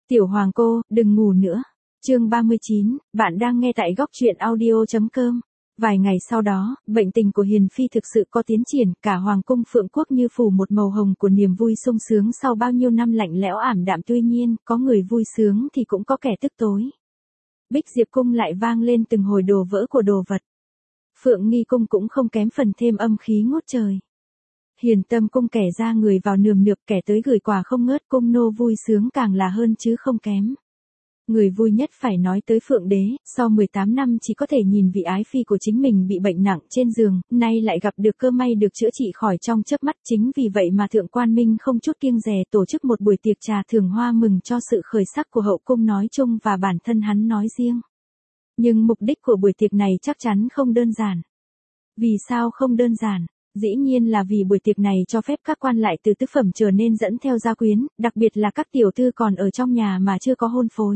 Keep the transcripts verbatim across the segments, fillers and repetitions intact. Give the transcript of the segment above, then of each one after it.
Tiểu Hoàng cô, đừng ngủ nữa. Chương ba mươi chín, bạn đang nghe tại góc truyện audio.com. Vài ngày sau đó, bệnh tình của Hiền Phi thực sự có tiến triển, cả Hoàng cung Phượng Quốc như phủ một màu hồng của niềm vui sung sướng sau bao nhiêu năm lạnh lẽo ảm đạm, tuy nhiên, có người vui sướng thì cũng có kẻ tức tối. Bích Diệp cung lại vang lên từng hồi đồ vỡ của đồ vật. Phượng Nghi cung cũng không kém phần thêm âm khí ngút trời. Hiền Tâm cung kẻ ra người vào nườm nượp, kẻ tới gửi quà không ngớt, cung nô vui sướng càng là hơn chứ không kém. Người vui nhất phải nói tới Phượng đế, sau mười tám năm chỉ có thể nhìn vị ái phi của chính mình bị bệnh nặng trên giường, nay lại gặp được cơ may được chữa trị khỏi trong chớp mắt. Chính vì vậy mà Thượng Quan Minh không chút kiêng dè tổ chức một buổi tiệc trà thưởng hoa mừng cho sự khởi sắc của hậu cung nói chung và bản thân hắn nói riêng. Nhưng mục đích của buổi tiệc này chắc chắn không đơn giản. Vì sao không đơn giản? Dĩ nhiên là vì buổi tiệc này cho phép các quan lại từ tứ phẩm trở nên dẫn theo gia quyến, đặc biệt là các tiểu thư còn ở trong nhà mà chưa có hôn phối.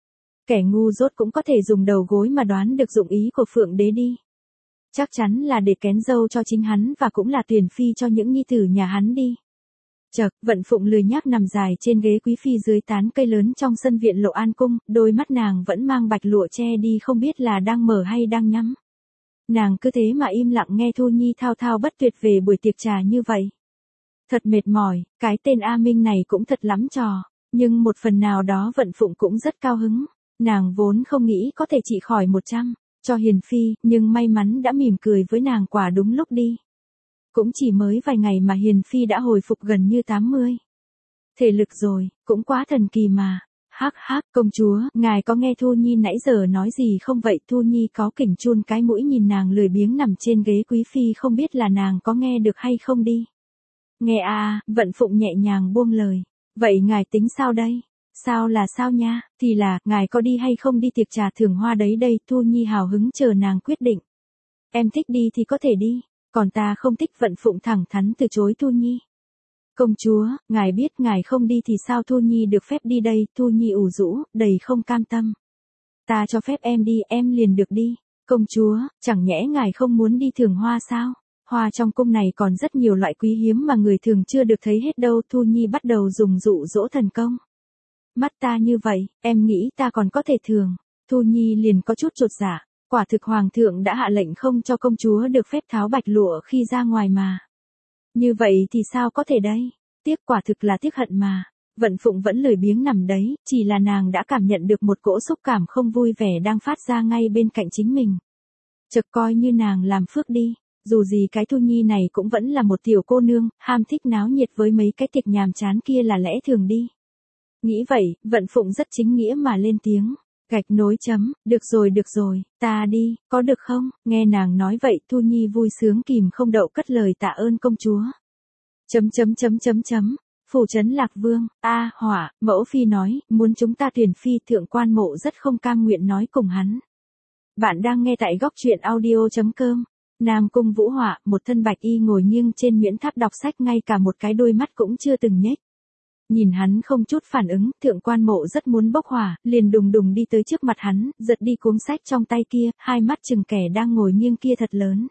Kẻ ngu dốt cũng có thể dùng đầu gối mà đoán được dụng ý của Phượng đế đi. Chắc chắn là để kén dâu cho chính hắn và cũng là tuyển phi cho những nhi tử nhà hắn đi. Chợt, Vận Phụng lười nhác nằm dài trên ghế quý phi dưới tán cây lớn trong sân viện Lộ An cung, đôi mắt nàng vẫn mang bạch lụa che đi không biết là đang mở hay đang nhắm. Nàng cứ thế mà im lặng nghe Thu Nhi thao thao bất tuyệt về buổi tiệc trà như vậy. Thật mệt mỏi, cái tên A Minh này cũng thật lắm trò, nhưng một phần nào đó Vận Phụng cũng rất cao hứng. Nàng vốn không nghĩ có thể trị khỏi một trăm cho Hiền Phi, nhưng may mắn đã mỉm cười với nàng quả đúng lúc đi. Cũng chỉ mới vài ngày mà Hiền Phi đã hồi phục gần như tám mươi. Thể lực rồi, cũng quá thần kỳ mà. Hắc hắc, công chúa, ngài có nghe Thu Nhi nãy giờ nói gì không vậy? Thu Nhi có kỉnh chun cái mũi nhìn nàng lười biếng nằm trên ghế quý phi, không biết là nàng có nghe được hay không đi. Nghe à, Vận Phụng nhẹ nhàng buông lời. Vậy ngài tính sao đây? Sao là sao nha? Thì là, ngài có đi hay không đi tiệc trà thưởng hoa đấy đây? Thu Nhi hào hứng chờ nàng quyết định. Em thích đi thì có thể đi, còn ta không thích. Vận Phụng thẳng thắn từ chối Thu Nhi. Công chúa, ngài biết ngài không đi thì sao Thu Nhi được phép đi đây? Thu Nhi ủ rũ, đầy không cam tâm. Ta cho phép em đi, em liền được đi. Công chúa, chẳng nhẽ ngài không muốn đi thưởng hoa sao? Hoa trong cung này còn rất nhiều loại quý hiếm mà người thường chưa được thấy hết đâu. Thu Nhi bắt đầu dùng dụ dỗ thần công. Mắt ta như vậy, em nghĩ ta còn có thể thường. Thu Nhi liền có chút chột dạ. Quả thực hoàng thượng đã hạ lệnh không cho công chúa được phép tháo bạch lụa khi ra ngoài mà. Như vậy thì sao có thể đây? Tiếc, quả thực là tiếc hận mà. Vận Phụng vẫn lười biếng nằm đấy, chỉ là nàng đã cảm nhận được một cỗ xúc cảm không vui vẻ đang phát ra ngay bên cạnh chính mình. Chợt coi như nàng làm phước đi, dù gì cái Thu Nhi này cũng vẫn là một tiểu cô nương, ham thích náo nhiệt với mấy cái tiệc nhàm chán kia là lẽ thường đi. Nghĩ vậy, Vận Phụng rất chính nghĩa mà lên tiếng. Gạch nối chấm, được rồi được rồi, ta đi, có được không? Nghe nàng nói vậy, Thu Nhi vui sướng kìm không đậu cất lời tạ ơn công chúa. Chấm chấm chấm chấm chấm, phủ trấn Lạc Vương, a hỏa, mẫu phi nói, muốn chúng ta tuyển phi. Thượng Quan Mộ rất không cam nguyện nói cùng hắn. Bạn đang nghe tại góc truyện audio.com. Nam cung Vũ Họa, một thân bạch y ngồi nghiêng trên Nguyễn Tháp đọc sách, ngay cả một cái đôi mắt cũng chưa từng nhếch. Nhìn hắn không chút phản ứng, Thượng Quan Mộ rất muốn bốc hỏa, liền đùng đùng đi tới trước mặt hắn, giật đi cuốn sách trong tay kia, hai mắt chừng kẻ đang ngồi nghiêng kia thật lớn.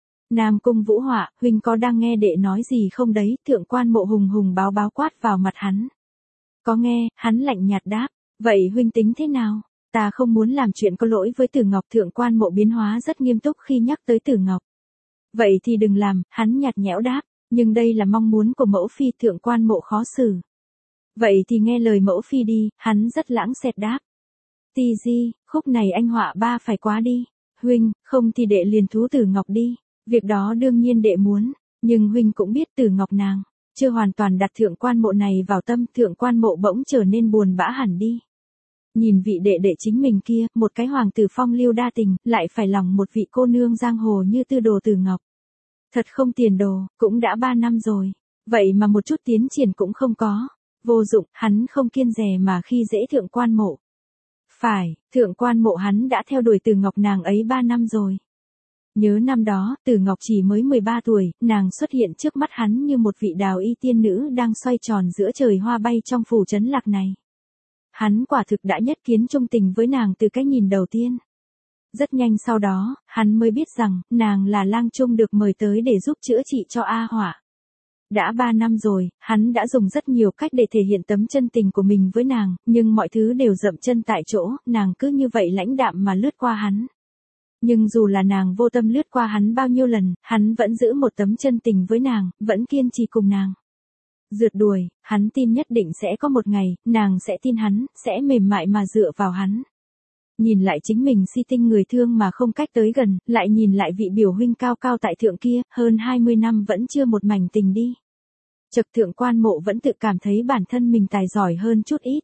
Nam cung Vũ Họa, huynh có đang nghe đệ nói gì không đấy? Thượng Quan Mộ hùng hùng báo báo quát vào mặt hắn. Có nghe, hắn lạnh nhạt đáp. Vậy huynh tính thế nào? Ta không muốn làm chuyện có lỗi với Tử Ngọc. Thượng Quan Mộ biến hóa rất nghiêm túc khi nhắc tới Tử Ngọc. Vậy thì đừng làm, hắn nhạt nhẽo đáp. Nhưng đây là mong muốn của mẫu phi. Thượng Quan Mộ khó xử. Vậy thì nghe lời mẫu phi đi, hắn rất lãng xẹt đáp. Ti di, khúc này anh họa ba phải quá đi. Huynh, không thì đệ liền thú Tử Ngọc đi. Việc đó đương nhiên đệ muốn, nhưng huynh cũng biết Tử Ngọc nàng chưa hoàn toàn đặt Thượng Quan Mộ này vào tâm. Thượng Quan Mộ bỗng trở nên buồn bã hẳn đi. Nhìn vị đệ đệ chính mình kia, một cái hoàng tử phong lưu đa tình, lại phải lòng một vị cô nương giang hồ như Tư Đồ Tử Ngọc. Thật không tiền đồ, cũng đã ba năm rồi, vậy mà một chút tiến triển cũng không có. Vô dụng, hắn không kiêng dè mà khi dễ Thượng Quan Mộ. Phải, Thượng Quan Mộ hắn đã theo đuổi Tử Ngọc nàng ấy ba năm rồi. Nhớ năm đó, Tử Ngọc chỉ mới mười ba tuổi, nàng xuất hiện trước mắt hắn như một vị đào y tiên nữ đang xoay tròn giữa trời hoa bay trong phủ trấn Lạc này. Hắn quả thực đã nhất kiến trung tình với nàng từ cái nhìn đầu tiên. Rất nhanh sau đó, hắn mới biết rằng, nàng là lang trung được mời tới để giúp chữa trị cho A Hỏa. Đã ba năm rồi, hắn đã dùng rất nhiều cách để thể hiện tấm chân tình của mình với nàng, nhưng mọi thứ đều dậm chân tại chỗ, nàng cứ như vậy lãnh đạm mà lướt qua hắn. Nhưng dù là nàng vô tâm lướt qua hắn bao nhiêu lần, hắn vẫn giữ một tấm chân tình với nàng, vẫn kiên trì cùng nàng. Rượt đuổi, hắn tin nhất định sẽ có một ngày, nàng sẽ tin hắn, sẽ mềm mại mà dựa vào hắn. Nhìn lại chính mình si tinh người thương mà không cách tới gần, lại nhìn lại vị biểu huynh cao cao tại thượng kia, hơn hai mươi năm vẫn chưa một mảnh tình đi. Chợt Thượng Quan Mộ vẫn tự cảm thấy bản thân mình tài giỏi hơn chút ít.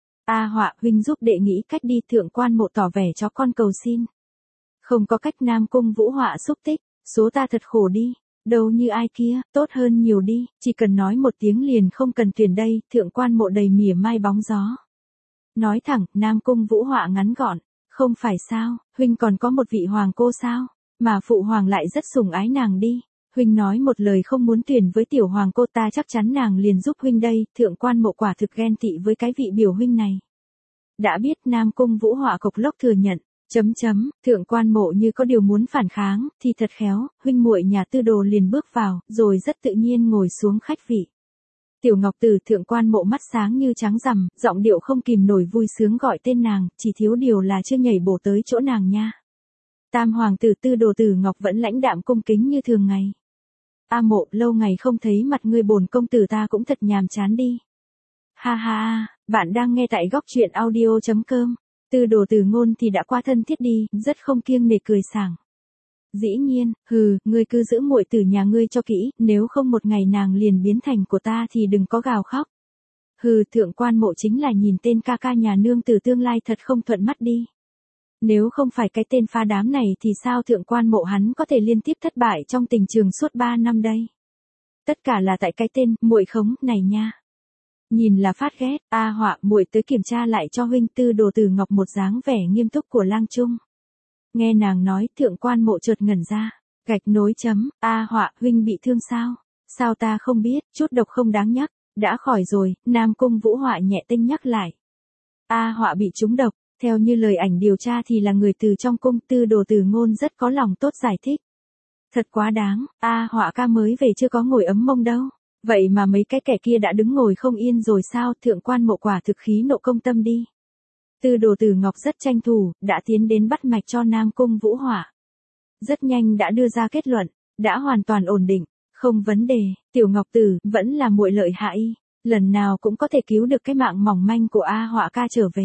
A Họa, huynh giúp đệ nghĩ cách đi. Thượng Quan Mộ tỏ vẻ cho con cầu xin. Không có cách. Nam Cung Vũ Họa xúc tích, số ta thật khổ đi. Đâu như ai kia, tốt hơn nhiều đi, chỉ cần nói một tiếng liền không cần tuyển đây. Thượng Quan Mộ đầy mỉa mai bóng gió. Nói thẳng, Nam Cung Vũ Họa ngắn gọn, không phải sao, huynh còn có một vị hoàng cô sao, mà phụ hoàng lại rất sủng ái nàng đi. Huynh nói một lời không muốn tuyển với tiểu hoàng cô, ta chắc chắn nàng liền giúp huynh đây. Thượng Quan Mộ quả thực ghen tị với cái vị biểu huynh này. Đã biết. Nam Cung Vũ Họa cộc lốc thừa nhận. Chấm chấm, Thượng Quan Mộ như có điều muốn phản kháng, thì thật khéo, huynh muội nhà Tư Đồ liền bước vào, rồi rất tự nhiên ngồi xuống khách vị. Tiểu Ngọc Tử. Thượng Quan Mộ mắt sáng như trắng rằm, giọng điệu không kìm nổi vui sướng gọi tên nàng, chỉ thiếu điều là chưa nhảy bổ tới chỗ nàng nha. Tam hoàng tử Tư Đồ Tử Ngọc vẫn lãnh đạm cung kính như thường ngày. A Mộ, lâu ngày không thấy mặt ngươi, bổn công tử ta cũng thật nhàm chán đi. Ha ha, bạn đang nghe tại góc truyện audio chấm com. Tư Đồ Tử Ngôn thì đã qua thân thiết đi, rất không kiêng nể cười sảng. Dĩ nhiên, hừ, ngươi cứ giữ muội tử nhà ngươi cho kỹ, nếu không một ngày nàng liền biến thành của ta thì đừng có gào khóc. Hừ, Thượng Quan Mộ chính là nhìn tên ca ca nhà nương tử tương lai thật không thuận mắt đi. Nếu không phải cái tên pha đám này thì sao Thượng Quan Mộ hắn có thể liên tiếp thất bại trong tình trường suốt ba năm đây? Tất cả là tại cái tên muội khống này nha. Nhìn là phát ghét. A Họa, muội tới kiểm tra lại cho huynh. Tư Đồ Tử Ngọc một dáng vẻ nghiêm túc của lang trung. Nghe nàng nói, Thượng Quan Mộ chợt ngẩn ra. Gạch nối chấm. A Họa, huynh bị thương sao? Sao ta không biết, chút độc không đáng nhắc. Đã khỏi rồi. Nam Cung Vũ Họa nhẹ tinh nhắc lại. A Họa bị trúng độc. Theo như lời ảnh điều tra thì là người từ trong cung. Tư Đồ Tử Ngôn rất có lòng tốt giải thích. Thật quá đáng, A Họa ca mới về chưa có ngồi ấm mông đâu. Vậy mà mấy cái kẻ kia đã đứng ngồi không yên rồi sao? Thượng Quan Mộ quả thực khí nộ công tâm đi. Tư Đồ Tử Ngọc rất tranh thủ, đã tiến đến bắt mạch cho Nam Cung Vũ Họa. Rất nhanh đã đưa ra kết luận, đã hoàn toàn ổn định, không vấn đề. Tiểu Ngọc Tử vẫn là muội lợi hại, lần nào cũng có thể cứu được cái mạng mỏng manh của A Họa ca trở về.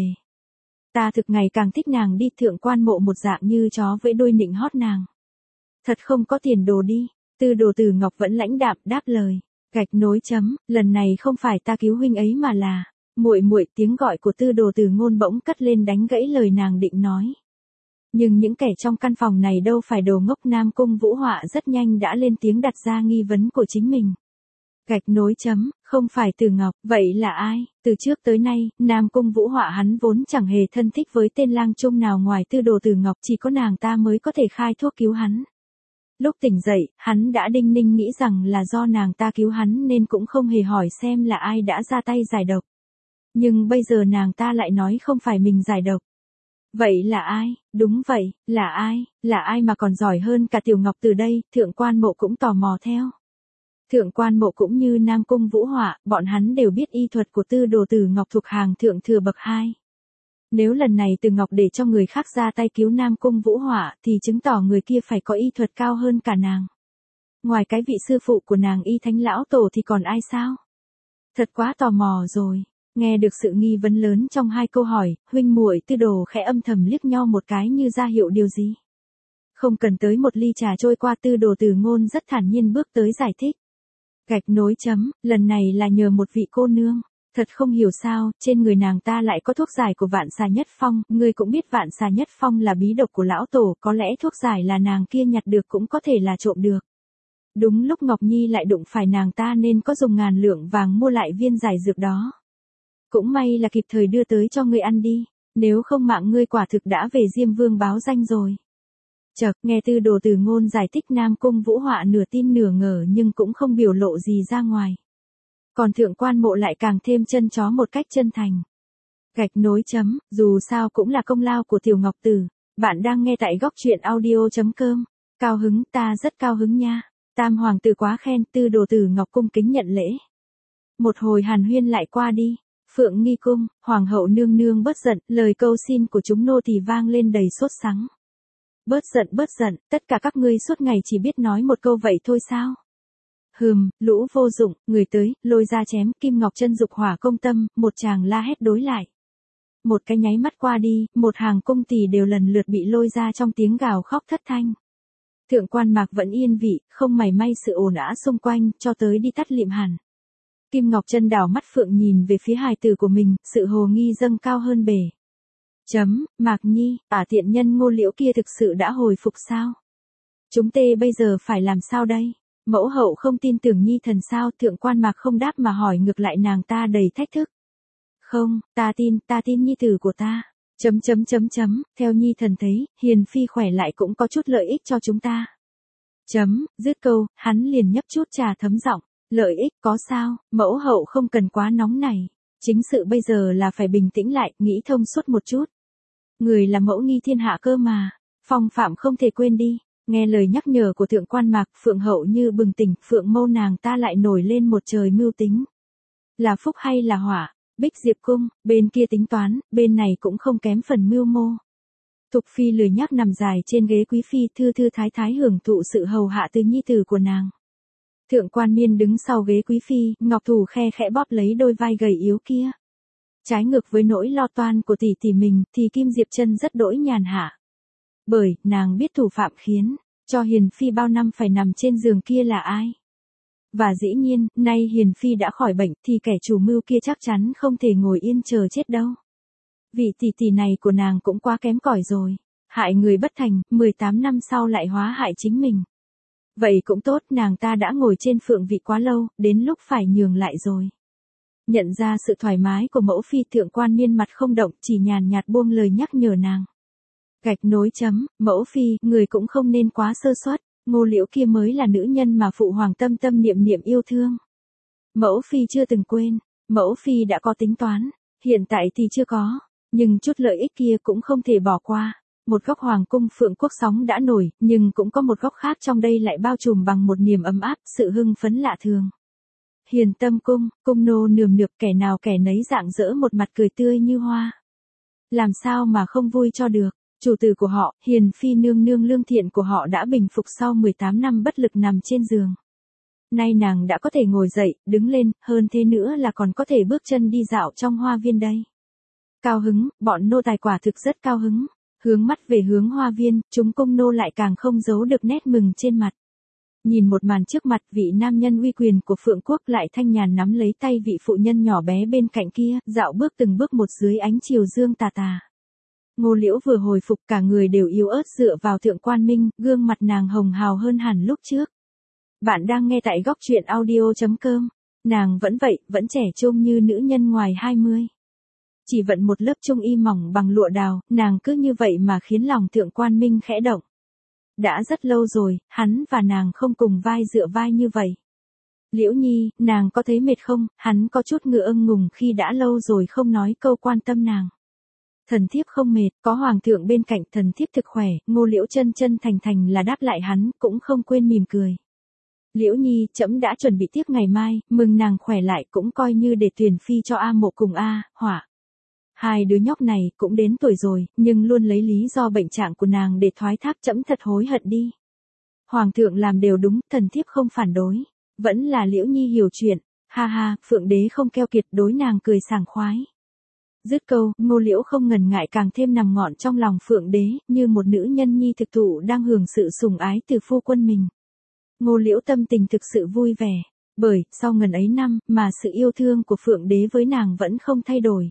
Ta thực ngày càng thích nàng đi. Thượng Quan Mộ một dạng như chó với đuôi nịnh hót nàng. Thật không có tiền đồ đi. Tư Đồ Tử Ngọc vẫn lãnh đạm đáp lời. Gạch nối chấm, lần này không phải ta cứu huynh ấy mà là muội muội. Tiếng gọi của Tư Đồ Tử Ngôn bỗng cất lên đánh gãy lời nàng định nói. Nhưng những kẻ trong căn phòng này đâu phải đồ ngốc. Nam Cung Vũ Họa rất nhanh đã lên tiếng đặt ra nghi vấn của chính mình. Gạch nối chấm, không phải Tử Ngọc, vậy là ai? Từ trước tới nay, Nam Cung Vũ Họa hắn vốn chẳng hề thân thích với tên lang trung nào ngoài Tư Đồ Tử Ngọc, chỉ có nàng ta mới có thể khai thuốc cứu hắn. Lúc tỉnh dậy, hắn đã đinh ninh nghĩ rằng là do nàng ta cứu hắn nên cũng không hề hỏi xem là ai đã ra tay giải độc. Nhưng bây giờ nàng ta lại nói không phải mình giải độc. Vậy là ai? Đúng vậy, là ai? Là ai mà còn giỏi hơn cả Tiểu Ngọc Từ đây? Thượng Quan Mộ cũng tò mò theo. Thượng Quan Mộ cũng như Nam Cung Vũ Họa, bọn hắn đều biết y thuật của Tư Đồ Tử Ngọc thuộc hàng thượng thừa bậc hai. Nếu lần này Từ Ngọc để cho người khác ra tay cứu Nam Cung Vũ Họa thì chứng tỏ người kia phải có y thuật cao hơn cả nàng. Ngoài cái vị sư phụ của nàng Y Thánh Lão Tổ thì còn ai sao? Thật quá tò mò rồi. Nghe được sự nghi vấn lớn trong hai câu hỏi, huynh muội Tư Đồ khẽ âm thầm liếc nhau một cái như ra hiệu điều gì. Không cần tới một ly trà trôi qua, Tư Đồ Tử Ngôn rất thản nhiên bước tới giải thích. Gạch nối chấm, lần này là nhờ một vị cô nương. Thật không hiểu sao, trên người nàng ta lại có thuốc giải của Vạn Xà Nhất Phong, ngươi cũng biết Vạn Xà Nhất Phong là bí độc của lão tổ, có lẽ thuốc giải là nàng kia nhặt được cũng có thể là trộm được. Đúng lúc Ngọc Nhi lại đụng phải nàng ta nên có dùng ngàn lượng vàng mua lại viên giải dược đó. Cũng may là kịp thời đưa tới cho ngươi ăn đi, nếu không mạng ngươi quả thực đã về Diêm Vương báo danh rồi. Chợt, nghe Tư Đồ Tử Ngôn giải thích, Nam Cung Vũ Họa nửa tin nửa ngờ nhưng cũng không biểu lộ gì ra ngoài. Còn Thượng Quan Mộ lại càng thêm chân chó một cách chân thành. Gạch nối chấm, dù sao cũng là công lao của Tiểu Ngọc Tử. Bạn đang nghe tại góc truyện audio chấm com. Cao hứng, ta rất cao hứng nha. Tam hoàng tử quá khen, tư đồ tử ngọc cung kính nhận lễ. Một hồi hàn huyên lại qua đi. Phượng nghi cung, hoàng hậu nương nương bớt giận, lời câu xin của chúng nô tỳ vang lên đầy sốt sắng. Bớt giận bớt giận, tất cả các ngươi suốt ngày chỉ biết nói một câu vậy thôi sao? Hừm, lũ vô dụng, người tới, lôi ra chém, Kim Ngọc Chân dục hỏa công tâm, một chàng la hét đối lại. Một cái nháy mắt qua đi, một hàng cung tỳ đều lần lượt bị lôi ra trong tiếng gào khóc thất thanh. Thượng quan Mạc vẫn yên vị, không mảy may sự ồn ào xung quanh, cho tới đi tắt lịm hẳn. Kim Ngọc Chân đảo mắt phượng nhìn về phía hài tử của mình, sự hồ nghi dâng cao hơn bể. Chấm, Mạc Nhi, ả tiện nhân Ngô Liễu kia thực sự đã hồi phục sao? Chúng tê bây giờ phải làm sao đây? Mẫu hậu không tin tưởng Nhi thần sao? Thượng quan Mạc không đáp mà hỏi ngược lại nàng ta đầy thách thức. Không, ta tin, ta tin nhi tử của ta. Chấm chấm chấm chấm, theo Nhi thần thấy, Hiền Phi khỏe lại cũng có chút lợi ích cho chúng ta. Chấm, dứt câu, hắn liền nhấp chút trà thấm giọng. Lợi ích có sao, mẫu hậu không cần quá nóng này. Chính sự bây giờ là phải bình tĩnh lại, nghĩ thông suốt một chút. Người là mẫu nghi thiên hạ cơ mà. Phong phạm không thể quên đi. Nghe lời nhắc nhở của thượng quan Mạc, Phượng hậu như bừng tỉnh, Phượng mâu nàng ta lại nổi lên một trời mưu tính. Là phúc hay là hỏa? Bích Diệp cung, bên kia tính toán, bên này cũng không kém phần mưu mô. Thục phi lười nhác nằm dài trên ghế quý phi, thư thư thái thái hưởng thụ sự hầu hạ từ nhi tử của nàng. Thượng quan Miên đứng sau ghế quý phi, ngọc thủ khe khẽ bóp lấy đôi vai gầy yếu kia. Trái ngược với nỗi lo toan của tỷ tỷ mình, thì Kim Diệp Chân rất đỗi nhàn hạ. Bởi, nàng biết thủ phạm khiến cho Hiền Phi bao năm phải nằm trên giường kia là ai. Và dĩ nhiên, nay Hiền Phi đã khỏi bệnh, thì kẻ chủ mưu kia chắc chắn không thể ngồi yên chờ chết đâu. Vị tỷ tỷ này của nàng cũng quá kém cỏi rồi. Hại người bất thành, mười tám năm sau lại hóa hại chính mình. Vậy cũng tốt, nàng ta đã ngồi trên phượng vị quá lâu, đến lúc phải nhường lại rồi. Nhận ra sự thoải mái của mẫu phi, thượng quan Miên mặt không động, chỉ nhàn nhạt buông lời nhắc nhở nàng. Gạch nối chấm, mẫu phi, người cũng không nên quá sơ suất, Ngô Liễu kia mới là nữ nhân mà phụ hoàng tâm tâm niệm niệm yêu thương. Mẫu phi chưa từng quên, mẫu phi đã có tính toán, hiện tại thì chưa có, nhưng chút lợi ích kia cũng không thể bỏ qua. Một góc hoàng cung Phượng Quốc sóng đã nổi, nhưng cũng có một góc khác trong đây lại bao trùm bằng một niềm ấm áp, sự hưng phấn lạ thường. Hiền Tâm cung, cung nô nườm nượp, kẻ nào kẻ nấy rạng rỡ, một mặt cười tươi như hoa. Làm sao mà không vui cho được, chủ tử của họ, Hiền Phi nương nương lương thiện của họ đã bình phục sau mười tám năm bất lực nằm trên giường. Nay nàng đã có thể ngồi dậy, đứng lên, hơn thế nữa là còn có thể bước chân đi dạo trong hoa viên đây. Cao hứng, bọn nô tài quả thực rất cao hứng. Hướng mắt về hướng hoa viên, chúng cung nô lại càng không giấu được nét mừng trên mặt. Nhìn một màn trước mặt, vị nam nhân uy quyền của Phượng Quốc lại thanh nhàn nắm lấy tay vị phụ nhân nhỏ bé bên cạnh kia, dạo bước từng bước một dưới ánh chiều dương tà tà. Ngô Liễu vừa hồi phục, cả người đều yếu ớt dựa vào thượng quan Minh, gương mặt nàng hồng hào hơn hẳn lúc trước. Bạn đang nghe tại góc truyện audio chấm com. Nàng vẫn vậy, vẫn trẻ trung như nữ nhân ngoài hai mươi. Chỉ vận một lớp trung y mỏng bằng lụa đào, nàng cứ như vậy mà khiến lòng thượng quan Minh khẽ động. Đã rất lâu rồi, hắn và nàng không cùng vai dựa vai như vậy. Liễu Nhi, nàng có thấy mệt không? Hắn có chút ngựa ưng ngùng khi đã lâu rồi không nói câu quan tâm nàng. Thần thiếp không mệt, có hoàng thượng bên cạnh, thần thiếp thực khỏe. Ngô Liễu chân chân thành thành là đáp lại hắn, cũng không quên mỉm cười. Liễu Nhi, trẫm đã chuẩn bị tiếp ngày mai, mừng nàng khỏe lại, cũng coi như để tuyển phi cho A Mộ cùng A Hỏa. Hai đứa nhóc này cũng đến tuổi rồi, nhưng luôn lấy lý do bệnh trạng của nàng để thoái thác, trẫm thật hối hận đi. Hoàng thượng làm đều đúng, thần thiếp không phản đối. Vẫn là Liễu Nhi hiểu chuyện. Ha ha, Phượng đế không keo kiệt, đối nàng cười sảng khoái. Dứt câu, Ngô Liễu không ngần ngại càng thêm nằm ngọn trong lòng Phượng đế, như một nữ nhân nhi thực thụ đang hưởng sự sủng ái từ phu quân mình. Ngô Liễu tâm tình thực sự vui vẻ, bởi, sau ngần ấy năm, mà sự yêu thương của Phượng đế với nàng vẫn không thay đổi.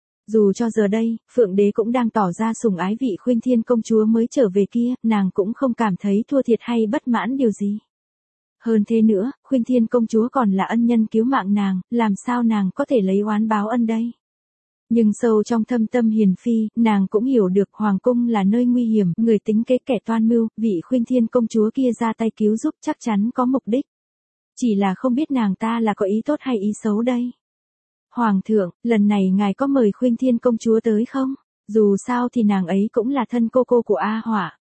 Dù cho giờ đây, Phượng đế cũng đang tỏ ra sủng ái vị Khuynh Thiên công chúa mới trở về kia, nàng cũng không cảm thấy thua thiệt hay bất mãn điều gì. Hơn thế nữa, Khuynh Thiên công chúa còn là ân nhân cứu mạng nàng, làm sao nàng có thể lấy oán báo ân đây? Nhưng sâu trong thâm tâm Hiền Phi, nàng cũng hiểu được Hoàng cung là nơi nguy hiểm, người tính kế kẻ toan mưu, vị Khuynh Thiên công chúa kia ra tay cứu giúp chắc chắn có mục đích. Chỉ là không biết nàng ta là có ý tốt hay ý xấu đây. Hoàng thượng, lần này ngài có mời Khuynh Thiên công chúa tới không? Dù sao thì nàng ấy cũng là thân cô cô của A Hỏa.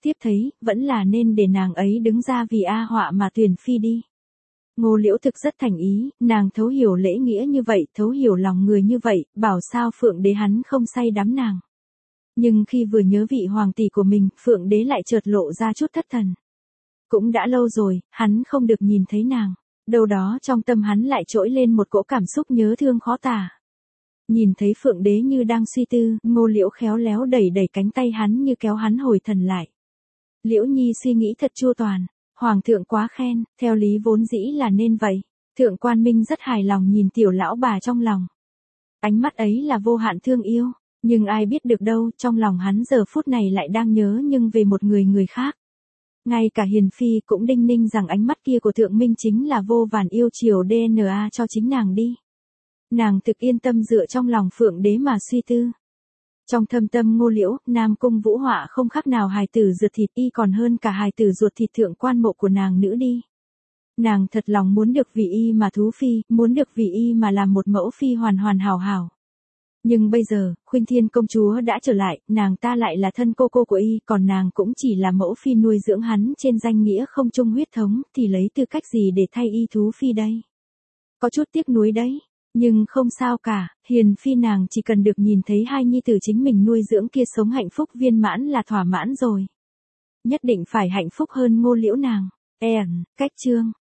tiếp thấy, vẫn là nên để nàng ấy đứng ra vì A Họa mà tuyển phi đi. Ngô Liễu thực rất thành ý, nàng thấu hiểu lễ nghĩa như vậy, thấu hiểu lòng người như vậy, bảo sao Phượng đế hắn không say đắm nàng. Nhưng khi vừa nhớ vị hoàng tỷ của mình, Phượng đế lại chợt lộ ra chút thất thần. Cũng đã lâu rồi, hắn không được nhìn thấy nàng. Đâu đó trong tâm hắn lại trỗi lên một cỗ cảm xúc nhớ thương khó tả. Nhìn thấy Phượng đế như đang suy tư, Ngô Liễu khéo léo đẩy đẩy cánh tay hắn như kéo hắn hồi thần lại. Liễu Nhi suy nghĩ thật chu toàn. Hoàng thượng quá khen, theo lý vốn dĩ là nên vậy. Thượng Quan Minh rất hài lòng nhìn tiểu lão bà trong lòng. Ánh mắt ấy là vô hạn thương yêu, nhưng ai biết được đâu, trong lòng hắn giờ phút này lại đang nhớ nhưng về một người người khác. Ngay cả Hiền Phi cũng đinh ninh rằng ánh mắt kia của Thượng Minh chính là vô vàn yêu chiều đê en a cho chính nàng đi. Nàng thực yên tâm dựa trong lòng Phượng đế mà suy tư. Trong thâm tâm Ngô Liễu, Nam Cung Vũ Họa không khác nào hài tử ruột thịt y còn hơn cả hài tử ruột thịt Thượng Quan Mộ của nàng nữ đi. Nàng thật lòng muốn được vì y mà thú phi, muốn được vì y mà làm một mẫu phi hoàn hoàn hảo hảo. Nhưng bây giờ, Khuynh Thiên công chúa đã trở lại, nàng ta lại là thân cô cô của y, còn nàng cũng chỉ là mẫu phi nuôi dưỡng hắn trên danh nghĩa không chung huyết thống, thì lấy tư cách gì để thay y thú phi đây? Có chút tiếc nuối đấy. Nhưng không sao cả, Hiền Phi nàng chỉ cần được nhìn thấy hai nhi tử chính mình nuôi dưỡng kia sống hạnh phúc viên mãn là thỏa mãn rồi. Nhất định phải hạnh phúc hơn Ngô Liễu nàng. En, cách chương.